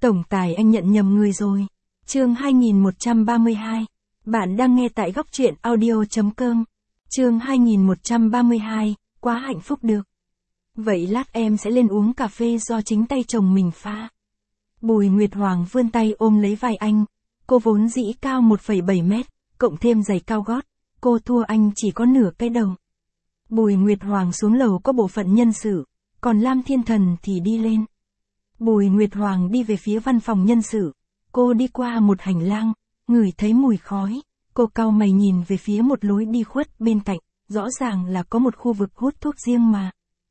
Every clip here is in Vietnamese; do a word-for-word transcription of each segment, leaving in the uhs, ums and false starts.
Tổng tài anh nhận nhầm người rồi. Chương hai nghìn một trăm ba mươi hai. Bạn đang nghe tại góc truyện audio chấm com. Chương hai nghìn một trăm ba mươi hai, quá hạnh phúc được. Vậy lát em sẽ lên uống cà phê do chính tay chồng mình pha. Bùi Nguyệt Hoàng vươn tay ôm lấy vai anh. Cô vốn dĩ cao một phẩy bảy mét, cộng thêm giày cao gót, cô thua anh chỉ có nửa cái đầu. Bùi Nguyệt Hoàng xuống lầu có bộ phận nhân sự, còn Lam Thiên Thần thì đi lên. Bùi Nguyệt Hoàng đi về phía văn phòng nhân sự. Cô đi qua một hành lang, ngửi thấy mùi khói. Cô cau mày nhìn về phía một lối đi khuất bên cạnh, rõ ràng là có một khu vực hút thuốc riêng mà.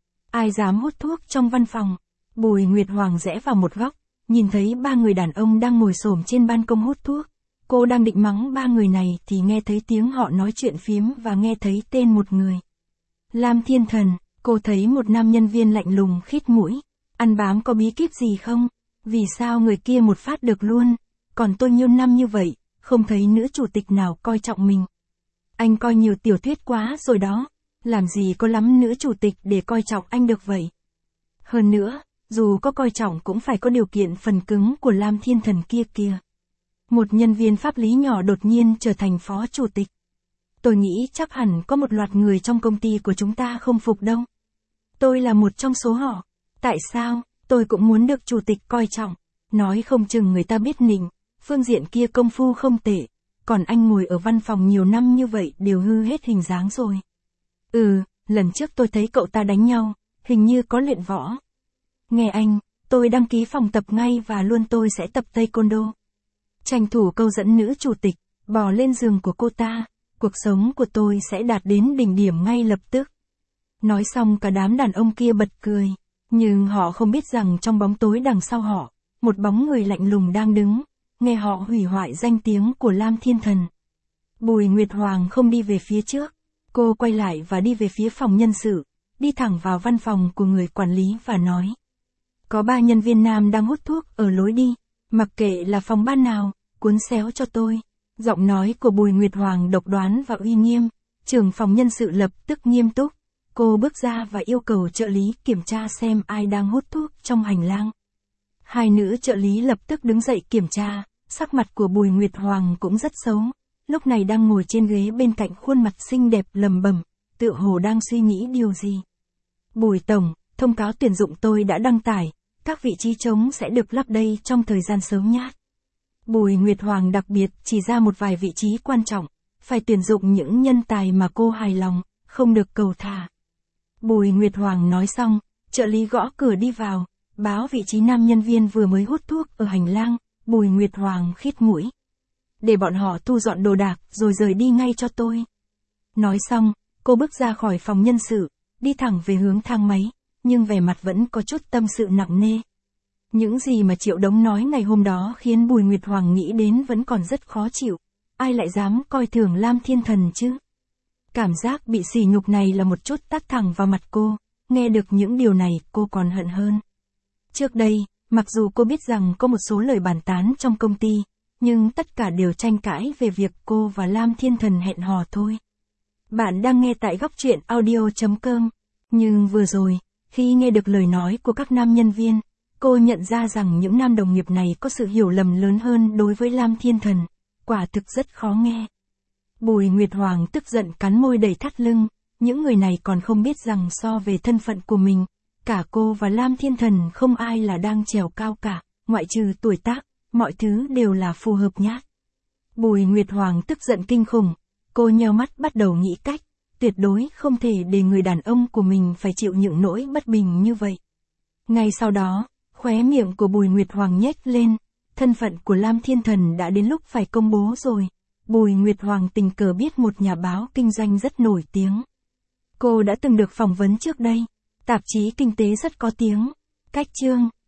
Ai dám hút thuốc trong văn phòng? Bùi Nguyệt Hoàng rẽ vào một góc, nhìn thấy ba người đàn ông đang ngồi xổm trên ban công hút thuốc. Cô đang định mắng ba người này thì nghe thấy tiếng họ nói chuyện phiếm và nghe thấy tên một người. Lam Thiên Thần. Cô thấy một nam nhân viên lạnh lùng khít mũi. Ăn bám có bí kíp gì không? Vì sao người kia một phát được luôn? Còn tôi nhiêu năm như vậy, không thấy nữ chủ tịch nào coi trọng mình. Anh coi nhiều tiểu thuyết quá rồi đó. Làm gì có lắm nữ chủ tịch để coi trọng anh được vậy? Hơn nữa, dù có coi trọng cũng phải có điều kiện phần cứng của Lam Thiên Thần kia kìa. Một nhân viên pháp lý nhỏ đột nhiên trở thành phó chủ tịch. Tôi nghĩ chắc hẳn có một loạt người trong công ty của chúng ta không phục đâu. Tôi là một trong số họ. Tại sao? Tôi cũng muốn được chủ tịch coi trọng. Nói không chừng người ta biết nịnh, phương diện kia công phu không tệ. Còn anh ngồi ở văn phòng nhiều năm như vậy đều hư hết hình dáng rồi. Ừ, lần trước tôi thấy cậu ta đánh nhau, hình như có luyện võ. Nghe anh, tôi đăng ký phòng tập ngay và luôn tôi sẽ tập taekwondo. Tranh thủ câu dẫn nữ chủ tịch, bò lên giường của cô ta, cuộc sống của tôi sẽ đạt đến đỉnh điểm ngay lập tức. Nói xong cả đám đàn ông kia bật cười, nhưng họ không biết rằng trong bóng tối đằng sau họ, một bóng người lạnh lùng đang đứng, nghe họ hủy hoại danh tiếng của Lam Thiên Thần. Bùi Nguyệt Hoàng không đi về phía trước, cô quay lại và đi về phía phòng nhân sự, đi thẳng vào văn phòng của người quản lý và nói. Có ba nhân viên nam đang hút thuốc ở lối đi, mặc kệ là phòng ban nào, cuốn xéo cho tôi. Giọng nói của Bùi Nguyệt Hoàng độc đoán và uy nghiêm, trưởng phòng nhân sự lập tức nghiêm túc. Cô bước ra và yêu cầu trợ lý kiểm tra xem ai đang hút thuốc trong hành lang. Hai nữ trợ lý lập tức đứng dậy kiểm tra, sắc mặt của Bùi Nguyệt Hoàng cũng rất xấu. Lúc này đang ngồi trên ghế bên cạnh khuôn mặt xinh đẹp lầm bầm, tựa hồ đang suy nghĩ điều gì. Bùi Tổng, thông cáo tuyển dụng tôi đã đăng tải, các vị trí trống sẽ được lấp đầy trong thời gian sớm nhát. Bùi Nguyệt Hoàng đặc biệt chỉ ra một vài vị trí quan trọng, phải tuyển dụng những nhân tài mà cô hài lòng, không được cầu thả. Bùi Nguyệt Hoàng nói xong, trợ lý gõ cửa đi vào, báo vị trí nam nhân viên vừa mới hút thuốc ở hành lang. Bùi Nguyệt Hoàng khít mũi. Để bọn họ thu dọn đồ đạc rồi rời đi ngay cho tôi. Nói xong, cô bước ra khỏi phòng nhân sự, đi thẳng về hướng thang máy, nhưng vẻ mặt vẫn có chút tâm sự nặng nề. Những gì mà Triệu Đống nói ngày hôm đó khiến Bùi Nguyệt Hoàng nghĩ đến vẫn còn rất khó chịu. Ai lại dám coi thường Lam Thiên Thần chứ? Cảm giác bị sỉ nhục này là một chút tát thẳng vào mặt cô, nghe được những điều này cô còn hận hơn. Trước đây, mặc dù cô biết rằng có một số lời bàn tán trong công ty, nhưng tất cả đều tranh cãi về việc cô và Lam Thiên Thần hẹn hò thôi. Bạn đang nghe tại góc truyện audio chấm com. Nhưng vừa rồi, khi nghe được lời nói của các nam nhân viên, cô nhận ra rằng những nam đồng nghiệp này có sự hiểu lầm lớn hơn đối với Lam Thiên Thần, quả thực rất khó nghe. Bùi Nguyệt Hoàng tức giận cắn môi đầy thắt lưng, những người này còn không biết rằng so về thân phận của mình, cả cô và Lam Thiên Thần không ai là đang trèo cao cả, ngoại trừ tuổi tác, mọi thứ đều là phù hợp nhát. Bùi Nguyệt Hoàng tức giận kinh khủng, cô nheo mắt bắt đầu nghĩ cách, tuyệt đối không thể để người đàn ông của mình phải chịu những nỗi bất bình như vậy. Ngay sau đó, khóe miệng của Bùi Nguyệt Hoàng nhếch lên, thân phận của Lam Thiên Thần đã đến lúc phải công bố rồi. Bùi Nguyệt Hoàng tình cờ biết một nhà báo kinh doanh rất nổi tiếng. Cô đã từng được phỏng vấn trước đây, tạp chí kinh tế rất có tiếng. Cách chương